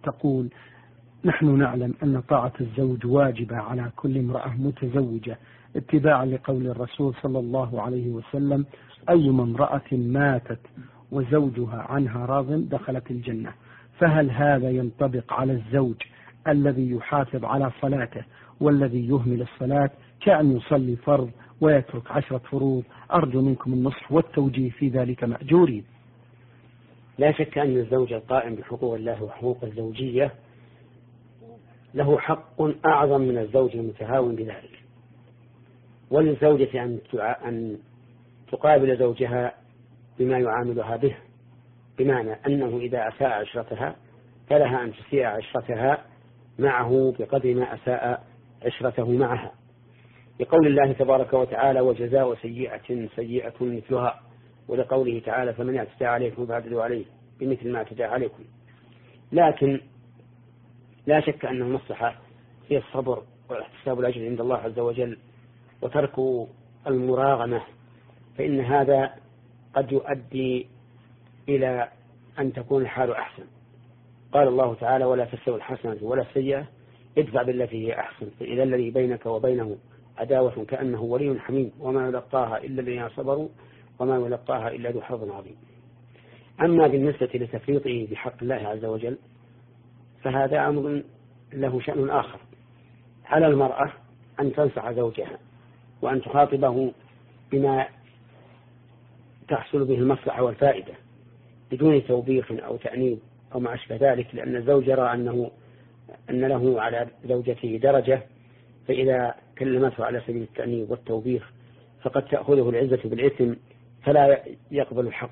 تقول: نحن نعلم أن طاعة الزوج واجبة على كل امرأة متزوجة اتباعا لقول الرسول صلى الله عليه وسلم: أيما امرأة ماتت وزوجها عنها راض دخلت الجنة. فهل هذا ينطبق على الزوج الذي يحافظ على صلاته والذي يهمل الصلاة كأن يصلي فرض ويترك 10 فروض؟ أرجو منكم النصح والتوجيه في ذلك مأجورين. لا شك أن الزوج القائم بحقوق الله وحقوق الزوجية له حق أعظم من الزوج المتهاون بذلك، وللزوجة أن تقابل زوجها بما يعاملها به، بمعنى أنه إذا أساء عشرتها فلها أن تسيء عشرتها معه بقدر ما أساء عشرته معها، لقول الله تبارك وتعالى: وجزاء سيئة سيئة مثلها، ولقوله تعالى: فمن اعتدى عليكم فاعتدوا عليه بمثل ما اعتدى عليكم. لكن لا شك أن المصلحة هي الصبر واحتساب الأجر عند الله عز وجل وترك المراغمة، فإن هذا قد يؤدي إلى أن تكون الحال أحسن. قال الله تعالى: ولا تستوي الحسنة ولا السيئة ادفع بالتي هي أحسن فإذا الذي بينك وبينه عداوة كأنه ولي حميم وما يلقاها إلا الذين صبروا وما يلقاها إلا ذو حظ عظيم. أما بالنسبة لتفريطه بحق الله عز وجل فهذا أمر له شأن آخر. على المرأة أن تنصح زوجها وأن تخاطبه بما تحصل به المصلحة والفائدة بدون توبيخ أو تأنيب أو ما أشبه ذلك، لأن الزوج يرى أن له على زوجته درجة، فإذا كلمته على سبيل التأنيب والتوبيخ فقد تأخذه العزة بالإثم فلا يقبل الحق.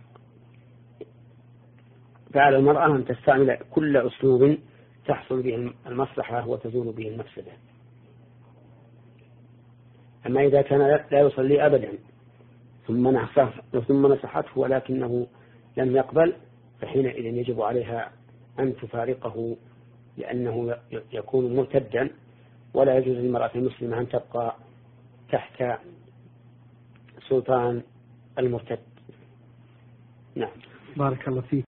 فعلى المرأة أن تستعمل كل أسلوب تحصل به المصلحة وتزول به المفسدة. أما إذا كان لا يصلي أبدا ثم نصحته ولكنه لم يقبل فحينئذ يجب عليها أن تفارقه، لأنه يكون مرتدا، ولا يجوز للمرأة المسلمة أن تبقى تحت سلطان المرتد. نعم. بارك الله فيك.